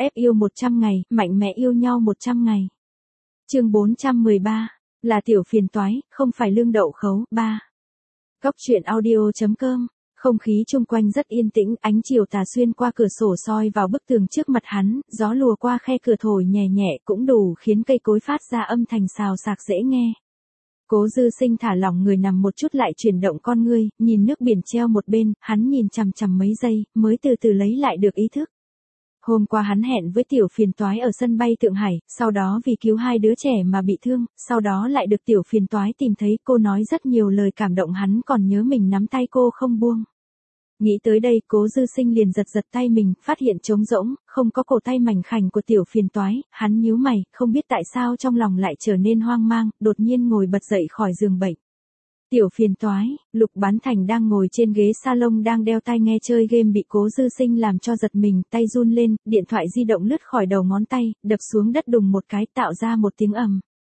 Ép yêu 100 ngày, mạnh mẽ yêu nhau 100 ngày. Chương 413, là tiểu phiền toái, không phải lương đậu khấu. 3. Góc truyện audio.com. Không khí chung quanh rất yên tĩnh, ánh chiều tà xuyên qua cửa sổ soi vào bức tường trước mặt hắn, gió lùa qua khe cửa thổi nhẹ nhẹ cũng đủ khiến cây cối phát ra âm thanh xào xạc dễ nghe. Cố Dư Sinh thả lỏng người nằm một chút lại chuyển động con ngươi, nhìn nước biển treo một bên, hắn nhìn chằm chằm mấy giây, mới từ từ lấy lại được ý thức. Hôm qua hắn hẹn với tiểu phiền toái ở sân bay Thượng Hải, sau đó vì cứu hai đứa trẻ mà bị thương, sau đó lại được tiểu phiền toái tìm thấy, cô nói rất nhiều lời cảm động, hắn còn nhớ mình nắm tay cô không buông. Nghĩ tới đây, Cố Dư Sinh liền giật tay mình, phát hiện trống rỗng, không có cổ tay mảnh khảnh của tiểu phiền toái, hắn nhíu mày, không biết tại sao trong lòng lại trở nên hoang mang, đột nhiên ngồi bật dậy khỏi giường bệnh. Tiểu phiền toái, Lục Bán Thành đang ngồi trên ghế salon đang đeo tai nghe chơi game bị Cố Dư Sinh làm cho giật mình, tay run lên, điện thoại di động lướt khỏi đầu ngón tay, đập xuống đất đùng một cái tạo ra một tiếng ầm.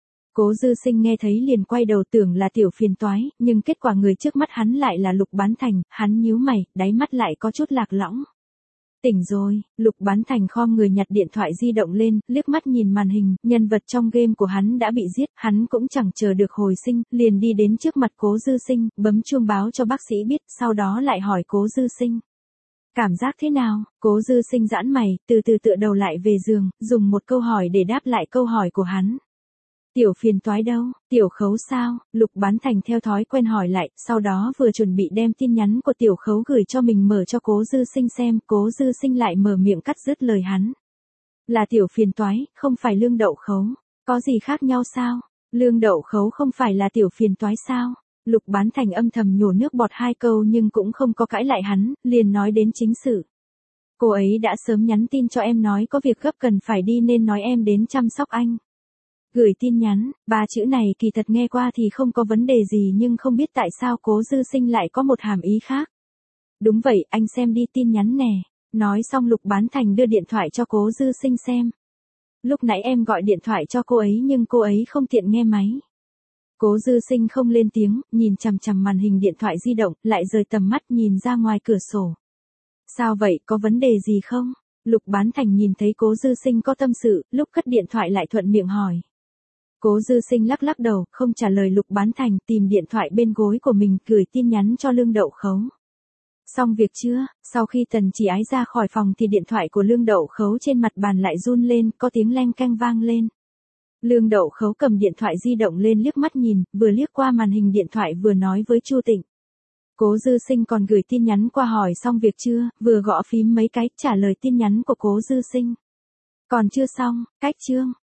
Cố Dư Sinh nghe thấy liền quay đầu tưởng là tiểu phiền toái, nhưng kết quả người trước mắt hắn lại là Lục Bán Thành, hắn nhíu mày, đáy mắt lại có chút lạc lõng. Tỉnh rồi, Lục Bán Thành khom người nhặt điện thoại di động lên, liếc mắt nhìn màn hình, nhân vật trong game của hắn đã bị giết, hắn cũng chẳng chờ được hồi sinh, liền đi đến trước mặt Cố Dư Sinh, bấm chuông báo cho bác sĩ biết, sau đó lại hỏi Cố Dư Sinh. Cảm giác thế nào? Cố Dư Sinh giãn mày, từ từ tựa đầu lại về giường, dùng một câu hỏi để đáp lại câu hỏi của hắn. Tiểu phiền toái đâu? Tiểu khấu sao? Lục Bán Thành theo thói quen hỏi lại, sau đó vừa chuẩn bị đem tin nhắn của tiểu khấu gửi cho mình mở cho Cố Dư Sinh xem, Cố Dư Sinh lại mở miệng cắt dứt lời hắn. Là tiểu phiền toái, không phải lương đậu khấu. Có gì khác nhau sao? Lương đậu khấu không phải là tiểu phiền toái sao? Lục Bán Thành âm thầm nhổ nước bọt hai câu nhưng cũng không có cãi lại hắn, liền nói đến chính sự. Cô ấy đã sớm nhắn tin cho em nói có việc gấp cần phải đi nên nói em đến chăm sóc anh. Gửi tin nhắn, ba chữ này kỳ thật nghe qua thì không có vấn đề gì nhưng không biết tại sao Cố Dư Sinh lại có một hàm ý khác. Đúng vậy, anh xem đi tin nhắn nè. Nói xong Lục Bán Thành đưa điện thoại cho Cố Dư Sinh xem. Lúc nãy em gọi điện thoại cho cô ấy nhưng cô ấy không tiện nghe máy. Cố Dư Sinh không lên tiếng, nhìn chằm chằm màn hình điện thoại di động, lại rời tầm mắt nhìn ra ngoài cửa sổ. Sao vậy, có vấn đề gì không? Lục Bán Thành nhìn thấy Cố Dư Sinh có tâm sự, lúc cất điện thoại lại thuận miệng hỏi. Cố Dư Sinh lắc lắc đầu, không trả lời Lục Bán Thành, tìm điện thoại bên gối của mình, gửi tin nhắn cho Lương Đậu Khấu. Xong việc chưa? Sau khi Tần Chỉ Ái ra khỏi phòng thì điện thoại của Lương Đậu Khấu trên mặt bàn lại run lên, có tiếng leng keng vang lên. Lương Đậu Khấu cầm điện thoại di động lên liếc mắt nhìn, vừa liếc qua màn hình điện thoại vừa nói với Chu Tịnh. Cố Dư Sinh còn gửi tin nhắn qua hỏi xong việc chưa, vừa gõ phím mấy cái, trả lời tin nhắn của Cố Dư Sinh. Còn chưa xong, cách chương.